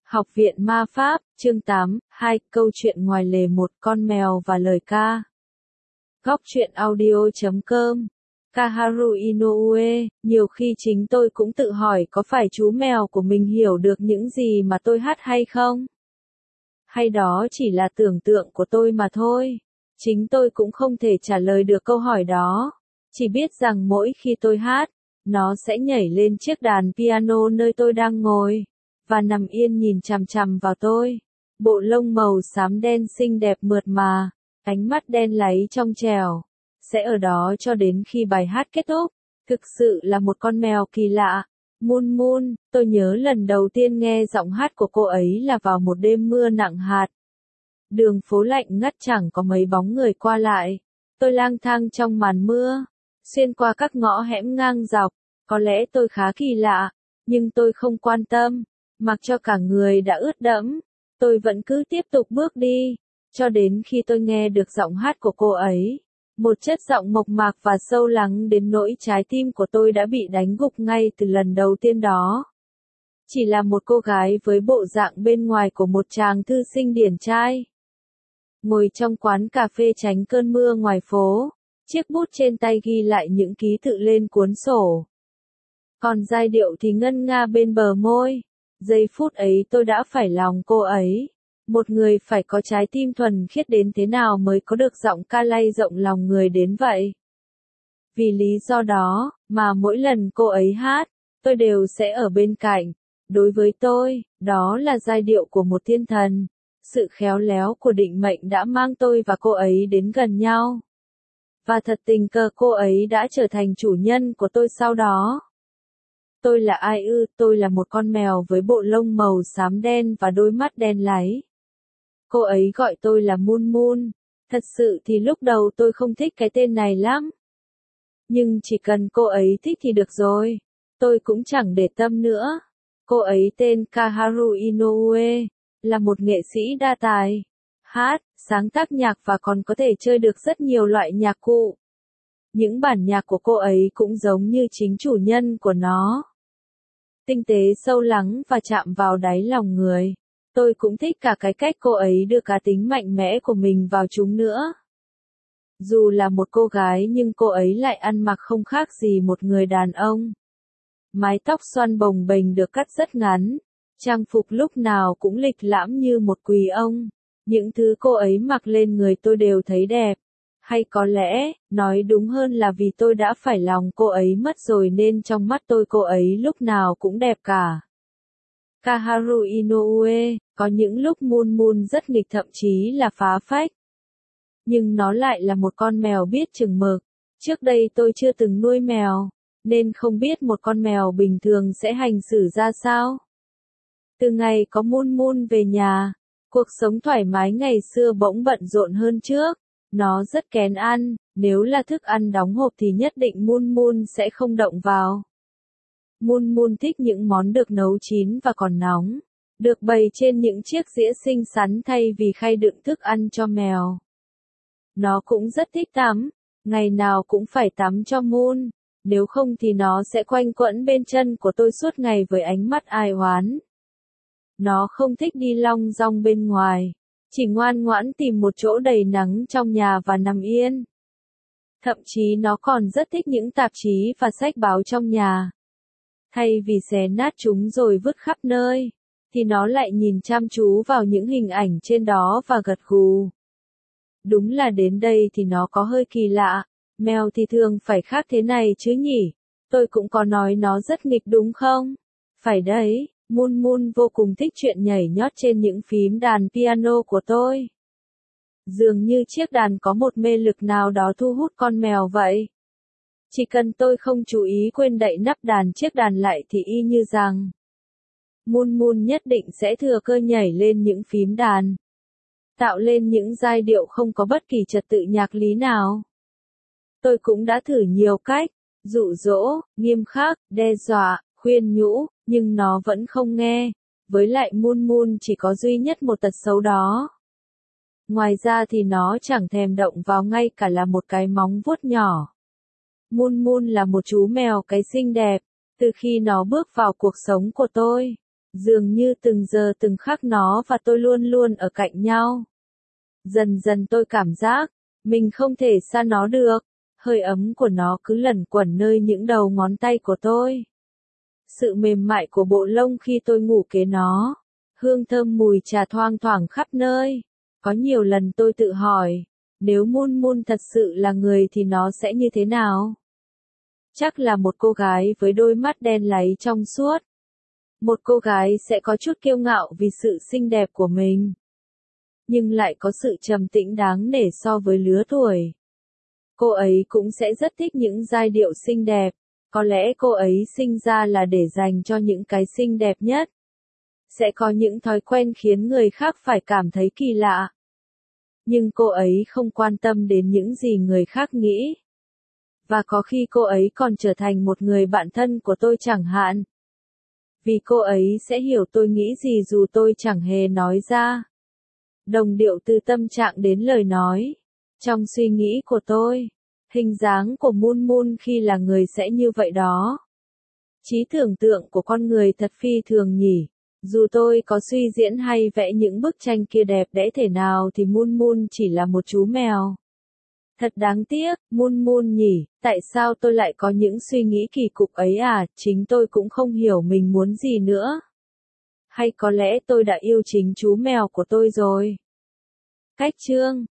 Học viện Ma Pháp, chương 8, 2, câu chuyện ngoài lề, một con mèo và lời ca. Góc truyện audio.com. Kaharu Inoue, nhiều khi chính tôi cũng tự hỏi có phải chú mèo của mình hiểu được những gì mà tôi hát hay không? Hay đó chỉ là tưởng tượng của tôi mà thôi. Chính tôi cũng không thể trả lời được câu hỏi đó. Chỉ biết rằng mỗi khi tôi hát, nó sẽ nhảy lên chiếc đàn piano nơi tôi đang ngồi và nằm yên nhìn chằm chằm vào tôi. Bộ lông màu xám đen xinh đẹp mượt mà, ánh mắt đen láy trong trẻo, sẽ ở đó cho đến khi bài hát kết thúc. Thực sự là một con mèo kỳ lạ. Moon Moon, tôi nhớ lần đầu tiên nghe giọng hát của cô ấy là vào một đêm mưa nặng hạt. Đường phố lạnh ngắt chẳng có mấy bóng người qua lại. Tôi lang thang trong màn mưa, xuyên qua các ngõ hẻm ngang dọc. Có lẽ tôi khá kỳ lạ, nhưng tôi không quan tâm. Mặc cho cả người đã ướt đẫm, tôi vẫn cứ tiếp tục bước đi, cho đến khi tôi nghe được giọng hát của cô ấy. Một chất giọng mộc mạc và sâu lắng đến nỗi trái tim của tôi đã bị đánh gục ngay từ lần đầu tiên đó. Chỉ là một cô gái với bộ dạng bên ngoài của một chàng thư sinh điển trai. Ngồi trong quán cà phê tránh cơn mưa ngoài phố, chiếc bút trên tay ghi lại những ký tự lên cuốn sổ. Còn giai điệu thì ngân nga bên bờ môi. Giây phút ấy tôi đã phải lòng cô ấy. Một người phải có trái tim thuần khiết đến thế nào mới có được giọng ca lay rộng lòng người đến vậy. Vì lý do đó, mà mỗi lần cô ấy hát, tôi đều sẽ ở bên cạnh. Đối với tôi, đó là giai điệu của một thiên thần. Sự khéo léo của định mệnh đã mang tôi và cô ấy đến gần nhau. Và thật tình cờ cô ấy đã trở thành chủ nhân của tôi sau đó. Tôi là ai ư? Tôi là một con mèo với bộ lông màu xám đen và đôi mắt đen láy. Cô ấy gọi tôi là Moon Moon. Thật sự thì lúc đầu tôi không thích cái tên này lắm. Nhưng chỉ cần cô ấy thích thì được rồi. Tôi cũng chẳng để tâm nữa. Cô ấy tên Kaharu Inoue, là một nghệ sĩ đa tài. Hát, sáng tác nhạc và còn có thể chơi được rất nhiều loại nhạc cụ. Những bản nhạc của cô ấy cũng giống như chính chủ nhân của nó. Tinh tế sâu lắng và chạm vào đáy lòng người. Tôi cũng thích cả cái cách cô ấy đưa cá tính mạnh mẽ của mình vào chúng nữa. Dù là một cô gái nhưng cô ấy lại ăn mặc không khác gì một người đàn ông. Mái tóc xoăn bồng bềnh được cắt rất ngắn. Trang phục lúc nào cũng lịch lãm như một quý ông. Những thứ cô ấy mặc lên người tôi đều thấy đẹp. Hay có lẽ, nói đúng hơn là vì tôi đã phải lòng cô ấy mất rồi nên trong mắt tôi cô ấy lúc nào cũng đẹp cả. Kaharu Inoue, có những lúc Moon Moon rất nghịch thậm chí là phá phách. Nhưng nó lại là một con mèo biết chừng mực. Trước đây tôi chưa từng nuôi mèo, nên không biết một con mèo bình thường sẽ hành xử ra sao. Từ ngày có Moon Moon về nhà, cuộc sống thoải mái ngày xưa bỗng bận rộn hơn trước. Nó rất kén ăn, nếu là thức ăn đóng hộp thì nhất định Moon Moon sẽ không động vào. Moon Moon thích những món được nấu chín và còn nóng, được bày trên những chiếc dĩa xinh xắn thay vì khay đựng thức ăn cho mèo. Nó cũng rất thích tắm, ngày nào cũng phải tắm cho Moon, nếu không thì nó sẽ quanh quẩn bên chân của tôi suốt ngày với ánh mắt ai oán. Nó không thích đi long dong bên ngoài. Chỉ ngoan ngoãn tìm một chỗ đầy nắng trong nhà và nằm yên. Thậm chí nó còn rất thích những tạp chí và sách báo trong nhà. Thay vì xé nát chúng rồi vứt khắp nơi, thì nó lại nhìn chăm chú vào những hình ảnh trên đó và gật gù. Đúng là đến đây thì nó có hơi kỳ lạ, mèo thì thường phải khác thế này chứ nhỉ? Tôi cũng có nói nó rất nghịch đúng không? Phải đấy. Moon Moon vô cùng thích chuyện nhảy nhót trên những phím đàn piano của tôi. Dường như chiếc đàn có một mê lực nào đó thu hút con mèo vậy. Chỉ cần tôi không chú ý quên đậy nắp đàn chiếc đàn lại thì y như rằng Moon Moon nhất định sẽ thừa cơ nhảy lên những phím đàn, tạo lên những giai điệu không có bất kỳ trật tự nhạc lý nào. Tôi cũng đã thử nhiều cách, dụ dỗ, nghiêm khắc, đe dọa, khuyên nhủ, nhưng nó vẫn không nghe. Với lại Moon Moon chỉ có duy nhất một tật xấu đó. Ngoài ra thì nó chẳng thèm động vào ngay cả là một cái móng vuốt nhỏ. Moon Moon là một chú mèo cái xinh đẹp. Từ khi nó bước vào cuộc sống của tôi, Dường như từng giờ từng khắc nó và tôi luôn luôn ở cạnh nhau. Dần dần tôi cảm giác, mình không thể xa nó được. Hơi ấm của nó cứ lẩn quẩn nơi những đầu ngón tay của tôi. Sự mềm mại của bộ lông khi tôi ngủ kế nó. Hương thơm mùi trà thoang thoảng khắp nơi. Có nhiều lần tôi tự hỏi, nếu Moon Moon thật sự là người thì nó sẽ như thế nào? Chắc là một cô gái với đôi mắt đen láy trong suốt. Một cô gái sẽ có chút kiêu ngạo vì sự xinh đẹp của mình. Nhưng lại có sự trầm tĩnh đáng nể so với lứa tuổi. Cô ấy cũng sẽ rất thích những giai điệu xinh đẹp. Có lẽ cô ấy sinh ra là để dành cho những cái xinh đẹp nhất. Sẽ có những thói quen khiến người khác phải cảm thấy kỳ lạ. Nhưng cô ấy không quan tâm đến những gì người khác nghĩ. Và có khi cô ấy còn trở thành một người bạn thân của tôi chẳng hạn. Vì cô ấy sẽ hiểu tôi nghĩ gì dù tôi chẳng hề nói ra. Đồng điệu từ tâm trạng đến lời nói. Trong suy nghĩ của tôi, hình dáng của Moon Moon khi là người sẽ như vậy đó. Trí tưởng tượng của con người thật phi thường nhỉ. Dù tôi có suy diễn hay vẽ những bức tranh kia đẹp đẽ thế nào thì Moon Moon chỉ là một chú mèo. Thật đáng tiếc, Moon Moon nhỉ, tại sao tôi lại có những suy nghĩ kỳ cục ấy à, chính tôi cũng không hiểu mình muốn gì nữa. Hay có lẽ tôi đã yêu chính chú mèo của tôi rồi. Cách chương